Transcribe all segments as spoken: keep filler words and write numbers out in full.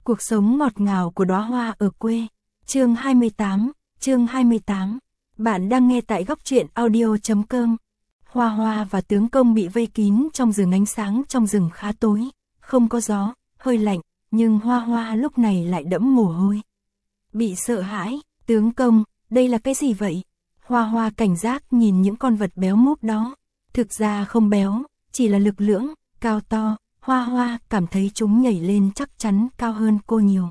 Cuộc sống ngọt ngào của đóa hoa ở quê. Chương hai mươi tám, chương hai mươi tám. Bạn đang nghe tại góc truyện audio chấm com. Hoa Hoa và tướng công bị vây kín trong rừng, ánh sáng trong rừng khá tối, không có gió, hơi lạnh, nhưng Hoa Hoa lúc này lại đẫm mồ hôi. Bị sợ hãi, tướng công, đây là cái gì vậy? Hoa Hoa cảnh giác nhìn những con vật béo múp đó. Thực ra không béo, chỉ là lực lưỡng, cao to. Hoa Hoa cảm thấy chúng nhảy lên chắc chắn cao hơn cô nhiều.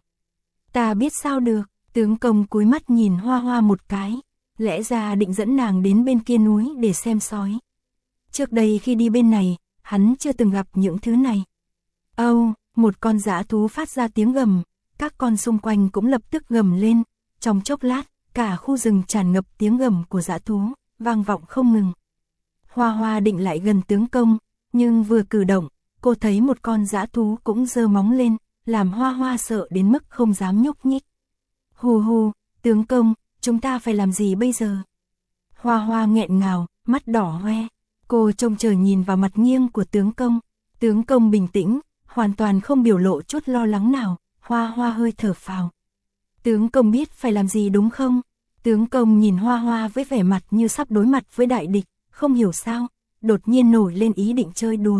Ta biết sao được, tướng công cúi mắt nhìn Hoa Hoa một cái, lẽ ra định dẫn nàng đến bên kia núi để xem sói. Trước đây khi đi bên này, hắn chưa từng gặp những thứ này. Âu, oh, một con dã thú phát ra tiếng gầm, các con xung quanh cũng lập tức gầm lên, trong chốc lát, cả khu rừng tràn ngập tiếng gầm của dã thú, vang vọng không ngừng. Hoa Hoa định lại gần tướng công, nhưng vừa cử động, cô thấy một con dã thú cũng giơ móng lên, làm Hoa Hoa sợ đến mức không dám nhúc nhích. Hù hù, tướng công, chúng ta phải làm gì bây giờ? Hoa Hoa nghẹn ngào, mắt đỏ hoe. Cô trông chờ nhìn vào mặt nghiêng của tướng công. Tướng công bình tĩnh, hoàn toàn không biểu lộ chút lo lắng nào. Hoa Hoa hơi thở phào. Tướng công biết phải làm gì đúng không? Tướng công nhìn Hoa Hoa với vẻ mặt như sắp đối mặt với đại địch, không hiểu sao, đột nhiên nổi lên ý định chơi đùa.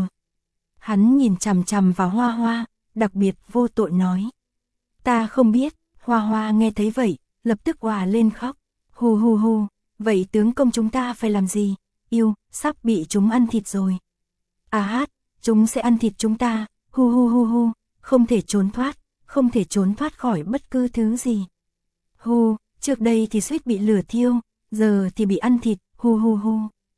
Hắn nhìn chằm chằm vào Hoa Hoa, đặc biệt vô tội nói. Ta không biết. Hoa Hoa nghe thấy vậy, lập tức òa lên khóc. Hù hù hù, vậy tướng công chúng ta phải làm gì? Yêu, sắp bị chúng ăn thịt rồi. À hát, chúng sẽ ăn thịt chúng ta. Hu hu hu hu, không thể trốn thoát, không thể trốn thoát khỏi bất cứ thứ gì. Hu, trước đây thì suýt bị lửa thiêu, giờ thì bị ăn thịt. Hu hu hu.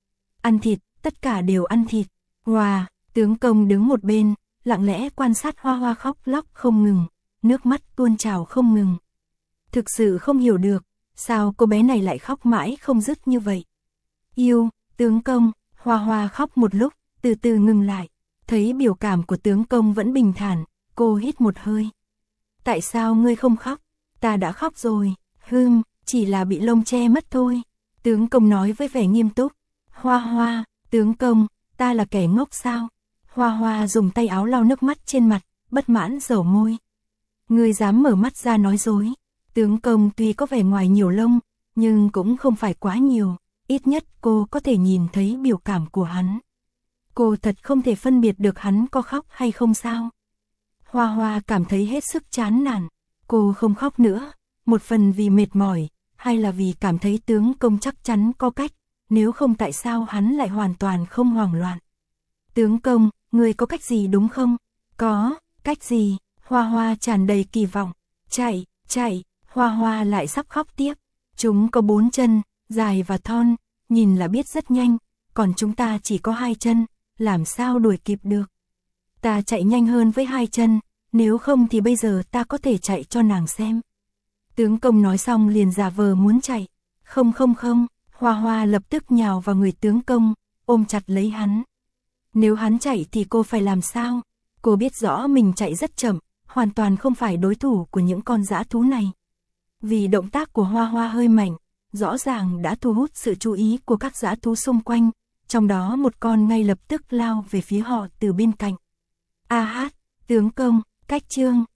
Ăn thịt, tất cả đều ăn thịt. Wow, tướng công đứng một bên, lặng lẽ quan sát Hoa Hoa khóc lóc không ngừng, nước mắt tuôn trào không ngừng. Thực sự không hiểu được, sao cô bé này lại khóc mãi không dứt như vậy. Yêu, tướng công. Hoa Hoa khóc một lúc, từ từ ngừng lại. Thấy biểu cảm của tướng công vẫn bình thản, cô hít một hơi. Tại sao ngươi không khóc? Ta đã khóc rồi. Hừm, chỉ là bị lông che mất thôi. Tướng công nói với vẻ nghiêm túc. Hoa Hoa, tướng công, ta là kẻ ngốc sao? Hoa Hoa dùng tay áo lau nước mắt trên mặt, bất mãn dẩu môi. Ngươi dám mở mắt ra nói dối. Tướng công tuy có vẻ ngoài nhiều lông, nhưng cũng không phải quá nhiều, ít nhất cô có thể nhìn thấy biểu cảm của hắn. Cô thật không thể phân biệt được hắn có khóc hay không sao. Hoa Hoa cảm thấy hết sức chán nản, cô không khóc nữa, một phần vì mệt mỏi, hay là vì cảm thấy tướng công chắc chắn có cách, nếu không tại sao hắn lại hoàn toàn không hoảng loạn. Tướng công, người có cách gì đúng không? Có, cách gì? Hoa Hoa tràn đầy kỳ vọng. Chạy, chạy. Hoa Hoa lại sắp khóc tiếp. Chúng có bốn chân, dài và thon, nhìn là biết rất nhanh, còn chúng ta chỉ có hai chân, làm sao đuổi kịp được. Ta chạy nhanh hơn với hai chân, nếu không thì bây giờ ta có thể chạy cho nàng xem. Tướng công nói xong liền giả vờ muốn chạy. Không không không, Hoa Hoa lập tức nhào vào người tướng công, ôm chặt lấy hắn. Nếu hắn chạy thì cô phải làm sao? Cô biết rõ mình chạy rất chậm, hoàn toàn không phải đối thủ của những con dã thú này. Vì động tác của Hoa Hoa hơi mạnh, rõ ràng đã thu hút sự chú ý của các dã thú xung quanh, trong đó một con ngay lập tức lao về phía họ từ bên cạnh. A hát, tướng công, cách chương,